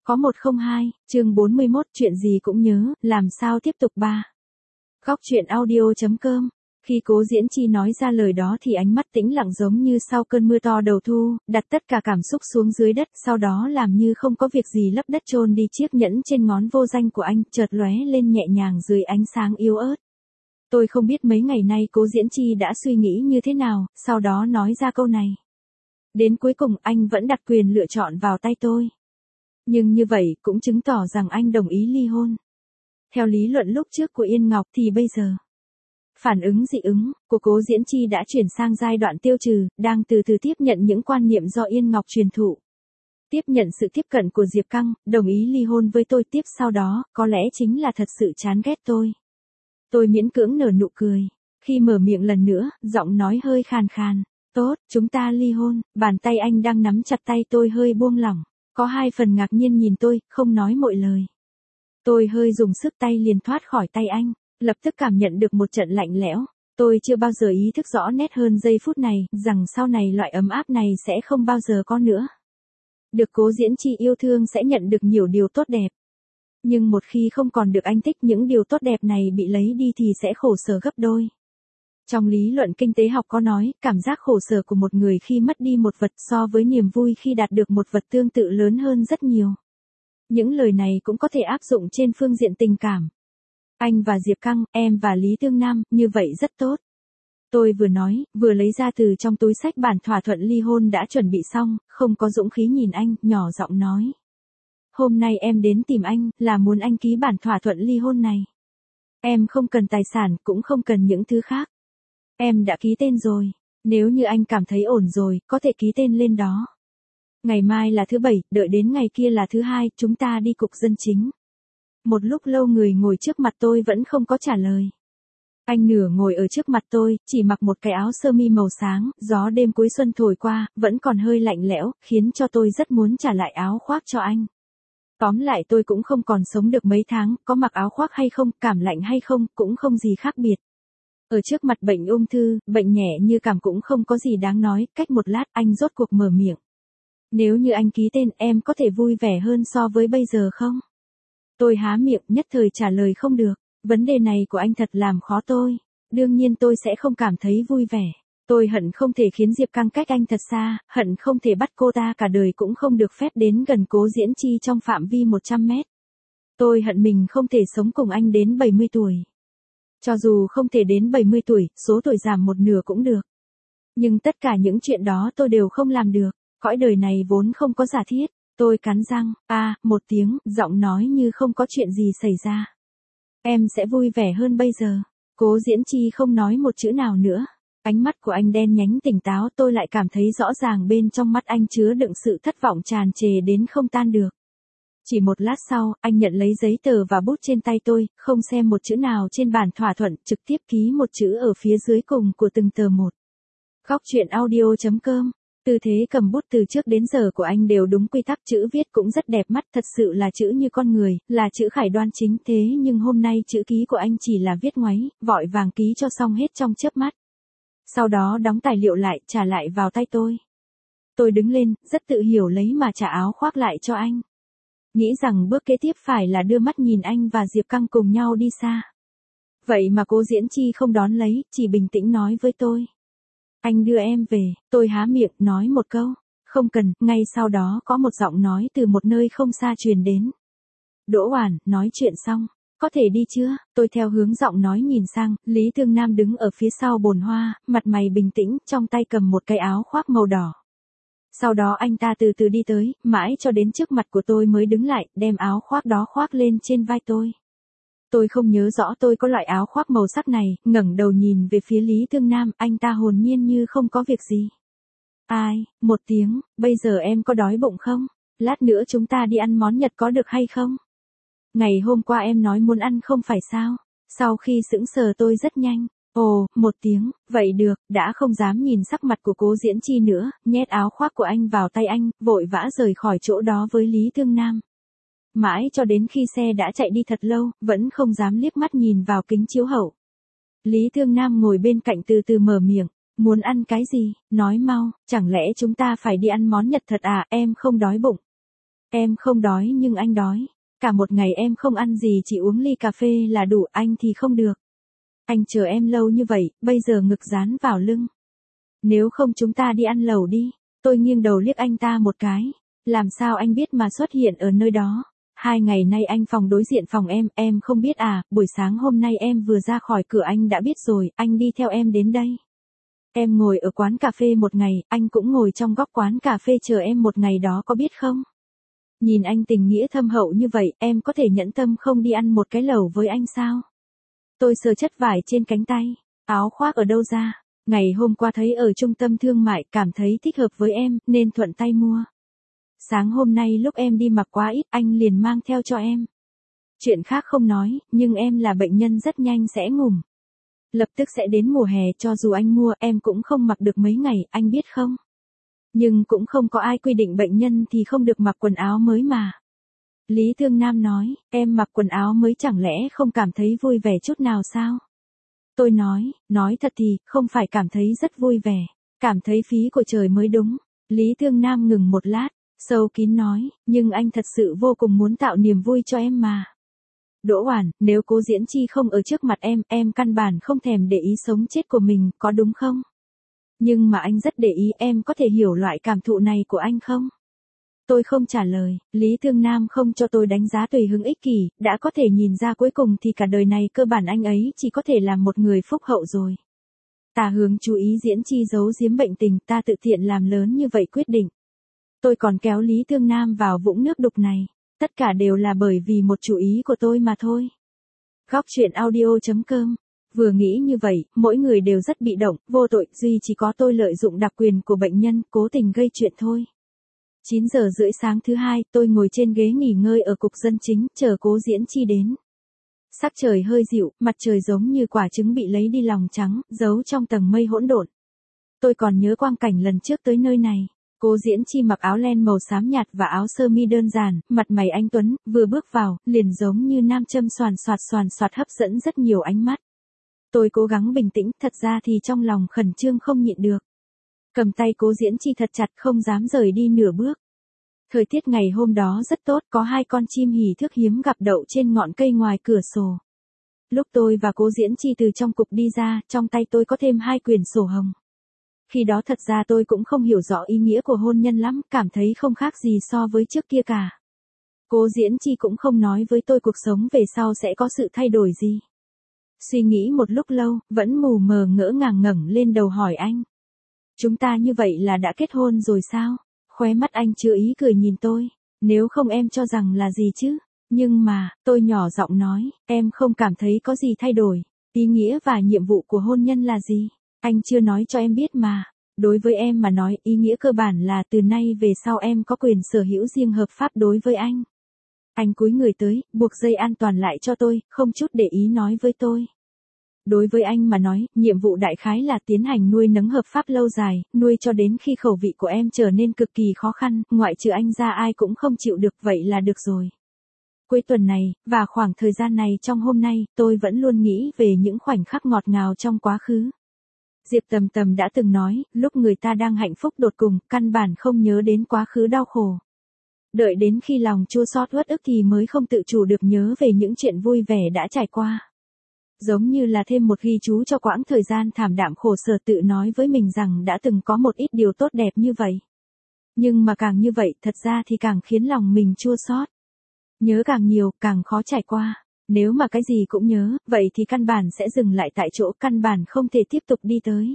Có 102, chương 41, chuyện gì cũng nhớ, làm sao tiếp tục ba. Góc truyện audio.com. Khi Cố Diễn Chi nói ra lời đó thì ánh mắt tĩnh lặng giống như sau cơn mưa to đầu thu, đặt tất cả cảm xúc xuống dưới đất, sau đó làm như không có việc gì lấp đất chôn đi chiếc nhẫn trên ngón vô danh của anh, chợt lóe lên nhẹ nhàng dưới ánh sáng yếu ớt. Tôi không biết mấy ngày nay Cố Diễn Chi đã suy nghĩ như thế nào, sau đó nói ra câu này. Đến cuối cùng anh vẫn đặt quyền lựa chọn vào tay tôi. Nhưng như vậy cũng chứng tỏ rằng anh đồng ý ly hôn. Theo lý luận lúc trước của Yên Ngọc thì bây giờ, phản ứng dị ứng của Cố Diễn Chi đã chuyển sang giai đoạn tiêu trừ, đang từ từ tiếp nhận những quan niệm do Yên Ngọc truyền thụ. Tiếp nhận sự tiếp cận của Diệp Căng, đồng ý ly hôn với tôi tiếp sau đó, có lẽ chính là thật sự chán ghét tôi. Tôi miễn cưỡng nở nụ cười. Khi mở miệng lần nữa, giọng nói hơi khàn khàn. Tốt, chúng ta ly hôn. Bàn tay anh đang nắm chặt tay tôi hơi buông lỏng. Có hai phần ngạc nhiên nhìn tôi, không nói một lời. Tôi hơi dùng sức tay liền thoát khỏi tay anh, lập tức cảm nhận được một trận lạnh lẽo. Tôi chưa bao giờ ý thức rõ nét hơn giây phút này, rằng sau này loại ấm áp này sẽ không bao giờ có nữa. Được Cố Diễn Chi yêu thương sẽ nhận được nhiều điều tốt đẹp. Nhưng một khi không còn được anh thích, những điều tốt đẹp này bị lấy đi thì sẽ khổ sở gấp đôi. Trong lý luận kinh tế học có nói, cảm giác khổ sở của một người khi mất đi một vật so với niềm vui khi đạt được một vật tương tự lớn hơn rất nhiều. Những lời này cũng có thể áp dụng trên phương diện tình cảm. Anh và Diệp Căng, em và Lý Tương Nam, như vậy rất tốt. Tôi vừa nói, vừa lấy ra từ trong túi xách bản thỏa thuận ly hôn đã chuẩn bị xong, không có dũng khí nhìn anh, nhỏ giọng nói. Hôm nay em đến tìm anh, là muốn anh ký bản thỏa thuận ly hôn này. Em không cần tài sản, cũng không cần những thứ khác. Em đã ký tên rồi, nếu như anh cảm thấy ổn rồi, có thể ký tên lên đó. Ngày mai là thứ Bảy, đợi đến ngày kia là thứ Hai, chúng ta đi cục dân chính. Một lúc lâu người ngồi trước mặt tôi vẫn không có trả lời. Anh nửa ngồi ở trước mặt tôi, chỉ mặc một cái áo sơ mi màu sáng, gió đêm cuối xuân thổi qua, vẫn còn hơi lạnh lẽo, khiến cho tôi rất muốn trả lại áo khoác cho anh. Tóm lại tôi cũng không còn sống được mấy tháng, có mặc áo khoác hay không, cảm lạnh hay không, cũng không gì khác biệt. Ở trước mặt bệnh ung thư, bệnh nhẹ như cảm cũng không có gì đáng nói, cách một lát anh rốt cuộc mở miệng. Nếu như anh ký tên em có thể vui vẻ hơn so với bây giờ không? Tôi há miệng nhất thời trả lời không được, vấn đề này của anh thật làm khó tôi. Đương nhiên tôi sẽ không cảm thấy vui vẻ. Tôi hận không thể khiến Diệp Căng cách anh thật xa, hận không thể bắt cô ta cả đời cũng không được phép đến gần Cố Diễn Chi trong phạm vi 100 mét. Tôi hận mình không thể sống cùng anh đến 70 tuổi. Cho dù không thể đến 70 tuổi, số tuổi giảm một nửa cũng được. Nhưng tất cả những chuyện đó tôi đều không làm được. Cõi đời này vốn không có giả thiết. Tôi cắn răng, một tiếng, giọng nói như không có chuyện gì xảy ra. Em sẽ vui vẻ hơn bây giờ. Cố Diễn Chi không nói một chữ nào nữa. Ánh mắt của anh đen nhánh tỉnh táo, tôi lại cảm thấy rõ ràng bên trong mắt anh chứa đựng sự thất vọng tràn trề đến không tan được. Chỉ một lát sau, anh nhận lấy giấy tờ và bút trên tay tôi, không xem một chữ nào trên bản thỏa thuận, trực tiếp ký một chữ ở phía dưới cùng của từng tờ một. Góc truyện audio.com. Tư thế cầm bút từ trước đến giờ của anh đều đúng quy tắc, chữ viết cũng rất đẹp mắt, thật sự là chữ như con người, là chữ khải đoan chính. Thế nhưng hôm nay chữ ký của anh chỉ là viết ngoáy, vội vàng ký cho xong hết trong chớp mắt. Sau đó đóng tài liệu lại, trả lại vào tay tôi. Tôi đứng lên, rất tự hiểu lấy mà trả áo khoác lại cho anh. Nghĩ rằng bước kế tiếp phải là đưa mắt nhìn anh và Diệp Căng cùng nhau đi xa. Vậy mà Cố Diễn Chi không đón lấy, chỉ bình tĩnh nói với tôi. Anh đưa em về. Tôi há miệng, nói một câu. Không cần, ngay sau đó có một giọng nói từ một nơi không xa truyền đến. Đỗ Oản, nói chuyện xong. Có thể đi chưa? Tôi theo hướng giọng nói nhìn sang, Lý Tương Nam đứng ở phía sau bồn hoa, mặt mày bình tĩnh, trong tay cầm một cái áo khoác màu đỏ. Sau đó anh ta từ từ đi tới, mãi cho đến trước mặt của tôi mới đứng lại, đem áo khoác đó khoác lên trên vai tôi. Tôi không nhớ rõ tôi có loại áo khoác màu sắc này, ngẩng đầu nhìn về phía Lý Tương Nam, anh ta hồn nhiên như không có việc gì. Một tiếng, bây giờ em có đói bụng không? Lát nữa chúng ta đi ăn món Nhật có được hay không? Ngày hôm qua em nói muốn ăn không phải sao? Sau khi sững sờ tôi rất nhanh. Một tiếng, vậy được, đã không dám nhìn sắc mặt của Cố Diễn Chi nữa, nhét áo khoác của anh vào tay anh, vội vã rời khỏi chỗ đó với Lý Tương Nam. Mãi cho đến khi xe đã chạy đi thật lâu, vẫn không dám liếc mắt nhìn vào kính chiếu hậu. Lý Tương Nam ngồi bên cạnh từ từ mở miệng, muốn ăn cái gì, nói mau, chẳng lẽ chúng ta phải đi ăn món Nhật thật à, em không đói bụng. Em không đói nhưng anh đói. Cả một ngày em không ăn gì chỉ uống ly cà phê là đủ, anh thì không được. Anh chờ em lâu như vậy, bây giờ ngực dán vào lưng. Nếu không chúng ta đi ăn lẩu đi. Tôi nghiêng đầu liếc anh ta một cái. Làm sao anh biết mà xuất hiện ở nơi đó? 2 ngày nay anh phòng đối diện phòng em không biết à, buổi sáng hôm nay em vừa ra khỏi cửa anh đã biết rồi, anh đi theo em đến đây. Em ngồi ở quán cà phê một ngày, anh cũng ngồi trong góc quán cà phê chờ em một ngày đó có biết không? Nhìn anh tình nghĩa thâm hậu như vậy, em có thể nhẫn tâm không đi ăn một cái lẩu với anh sao? Tôi sờ chất vải trên cánh tay, áo khoác ở đâu ra? Ngày hôm qua thấy ở trung tâm thương mại, cảm thấy thích hợp với em, nên thuận tay mua. Sáng hôm nay lúc em đi mặc quá ít, anh liền mang theo cho em. Chuyện khác không nói, nhưng em là bệnh nhân rất nhanh sẽ ngủm. Lập tức sẽ đến mùa hè, cho dù anh mua em cũng không mặc được mấy ngày, anh biết không? Nhưng cũng không có ai quy định bệnh nhân thì không được mặc quần áo mới mà. Lý Thương Nam nói, em mặc quần áo mới chẳng lẽ không cảm thấy vui vẻ chút nào sao? Tôi nói thật thì, không phải cảm thấy rất vui vẻ, cảm thấy phí của trời mới đúng. Lý Thương Nam ngừng một lát, sâu kín nói, nhưng anh thật sự vô cùng muốn tạo niềm vui cho em mà. Đỗ Oản, nếu Cố Diễn Chi không ở trước mặt em căn bản không thèm để ý sống chết của mình, có đúng không? Nhưng mà anh rất để ý, em có thể hiểu loại cảm thụ này của anh không? Tôi không trả lời, Lý Thương Nam không cho tôi đánh giá tùy hứng ích kỷ, đã có thể nhìn ra cuối cùng thì cả đời này cơ bản anh ấy chỉ có thể làm một người phúc hậu rồi. Tả Hướng chú ý Diễn Chi giấu giếm bệnh tình, ta tự tiện làm lớn như vậy quyết định. Tôi còn kéo Lý Thương Nam vào vũng nước đục này, tất cả đều là bởi vì một chủ ý của tôi mà thôi. Góc truyện audio.com. Vừa nghĩ như vậy, mỗi người đều rất bị động, vô tội, duy chỉ có tôi lợi dụng đặc quyền của bệnh nhân, cố tình gây chuyện thôi. 9 giờ rưỡi sáng thứ hai, tôi ngồi trên ghế nghỉ ngơi ở cục dân chính, chờ Cố Diễn Chi đến. Sắc trời hơi dịu, mặt trời giống như quả trứng bị lấy đi lòng trắng, giấu trong tầng mây hỗn độn. Tôi còn nhớ quang cảnh lần trước tới nơi này. Cố Diễn Chi mặc áo len màu xám nhạt và áo sơ mi đơn giản, mặt mày anh tuấn, vừa bước vào, liền giống như nam châm xoàn xoạt hấp dẫn rất nhiều ánh mắt. Tôi cố gắng bình tĩnh, thật ra thì trong lòng khẩn trương không nhịn được. Cầm tay Cố Diễn Chi thật chặt, không dám rời đi nửa bước. Thời tiết ngày hôm đó rất tốt, có 2 con chim hỉ thước hiếm gặp đậu trên ngọn cây ngoài cửa sổ. Lúc tôi và Cố Diễn Chi từ trong cục đi ra, trong tay tôi có thêm 2 quyển sổ hồng. Khi đó thật ra tôi cũng không hiểu rõ ý nghĩa của hôn nhân lắm, cảm thấy không khác gì so với trước kia cả. Cố Diễn Chi cũng không nói với tôi cuộc sống về sau sẽ có sự thay đổi gì. Suy nghĩ một lúc lâu, vẫn mù mờ ngỡ ngàng ngẩng lên đầu hỏi anh. Chúng ta như vậy là đã kết hôn rồi sao? Khóe mắt anh chứa ý cười nhìn tôi. Nếu không em cho rằng là gì chứ? Nhưng mà, tôi nhỏ giọng nói, em không cảm thấy có gì thay đổi. Ý nghĩa và nhiệm vụ của hôn nhân là gì? Anh chưa nói cho em biết mà. Đối với em mà nói, ý nghĩa cơ bản là từ nay về sau em có quyền sở hữu riêng hợp pháp đối với anh. Anh cúi người tới, buộc dây an toàn lại cho tôi, không chút để ý nói với tôi. Đối với anh mà nói, nhiệm vụ đại khái là tiến hành nuôi nấng hợp pháp lâu dài, nuôi cho đến khi khẩu vị của em trở nên cực kỳ khó khăn, ngoại trừ anh ra ai cũng không chịu được, vậy là được rồi. Cuối tuần này, và khoảng thời gian này trong hôm nay, tôi vẫn luôn nghĩ về những khoảnh khắc ngọt ngào trong quá khứ. Diệp Tầm Tầm đã từng nói, lúc người ta đang hạnh phúc đột cùng, căn bản không nhớ đến quá khứ đau khổ. Đợi đến khi lòng chua xót uất ức thì mới không tự chủ được nhớ về những chuyện vui vẻ đã trải qua. Giống như là thêm một ghi chú cho quãng thời gian thảm đạm khổ sở, tự nói với mình rằng đã từng có một ít điều tốt đẹp như vậy. Nhưng mà càng như vậy, thật ra thì càng khiến lòng mình chua xót. Nhớ càng nhiều, càng khó trải qua. Nếu mà cái gì cũng nhớ, vậy thì căn bản sẽ dừng lại tại chỗ, căn bản không thể tiếp tục đi tới.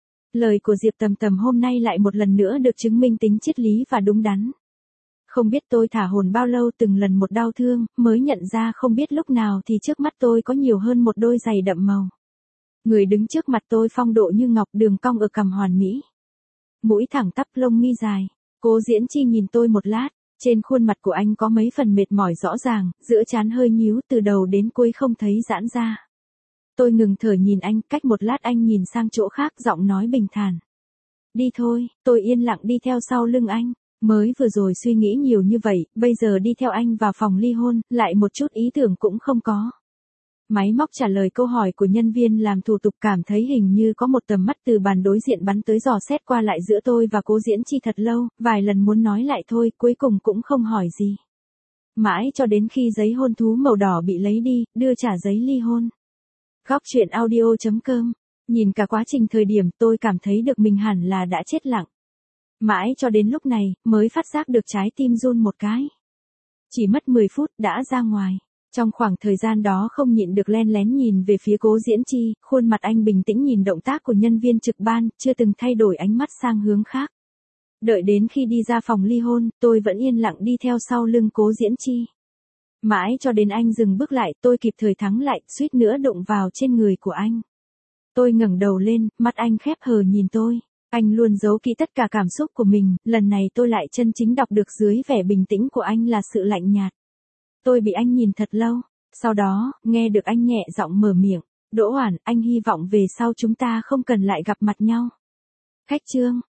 Lời của Diệp Tầm Tầm hôm nay lại một lần nữa được chứng minh tính triết lý và đúng đắn. Không biết tôi thả hồn bao lâu, từng lần một đau thương, mới nhận ra không biết lúc nào thì trước mắt tôi có nhiều hơn một đôi giày đậm màu. Người đứng trước mặt tôi phong độ như ngọc, đường cong ở cằm hoàn mỹ. Mũi thẳng tắp, lông mi dài. Cố Diễn Chi nhìn tôi một lát, trên khuôn mặt của anh có mấy phần mệt mỏi rõ ràng, giữa trán hơi nhíu, từ đầu đến cuối không thấy giãn ra. Tôi ngừng thở nhìn anh, cách một lát anh nhìn sang chỗ khác, giọng nói bình thản. Đi thôi, tôi yên lặng đi theo sau lưng anh. Mới vừa rồi suy nghĩ nhiều như vậy, bây giờ đi theo anh vào phòng ly hôn, lại một chút ý tưởng cũng không có. Máy móc trả lời câu hỏi của nhân viên làm thủ tục, cảm thấy hình như có một tầm mắt từ bàn đối diện bắn tới dò xét qua lại giữa tôi và Cố Diễn Chi thật lâu, vài lần muốn nói lại thôi, cuối cùng cũng không hỏi gì. Mãi cho đến khi giấy hôn thú màu đỏ bị lấy đi, đưa trả giấy ly hôn. Góc truyện audio.com. Nhìn cả quá trình thời điểm tôi cảm thấy được mình hẳn là đã chết lặng. Mãi cho đến lúc này, mới phát giác được trái tim run một cái. Chỉ mất 10 phút đã ra ngoài. Trong khoảng thời gian đó không nhịn được len lén nhìn về phía Cố Diễn Chi, khuôn mặt anh bình tĩnh nhìn động tác của nhân viên trực ban, chưa từng thay đổi ánh mắt sang hướng khác. Đợi đến khi đi ra phòng ly hôn, tôi vẫn yên lặng đi theo sau lưng Cố Diễn Chi. Mãi cho đến anh dừng bước lại, tôi kịp thời thắng lại, suýt nữa đụng vào trên người của anh. Tôi ngẩng đầu lên, mắt anh khép hờ nhìn tôi. Anh luôn giấu kỹ tất cả cảm xúc của mình, lần này tôi lại chân chính đọc được dưới vẻ bình tĩnh của anh là sự lạnh nhạt. Tôi bị anh nhìn thật lâu, sau đó, nghe được anh nhẹ giọng mở miệng. Đỗ Oản, anh hy vọng về sau chúng ta không cần lại gặp mặt nhau. Khách trương.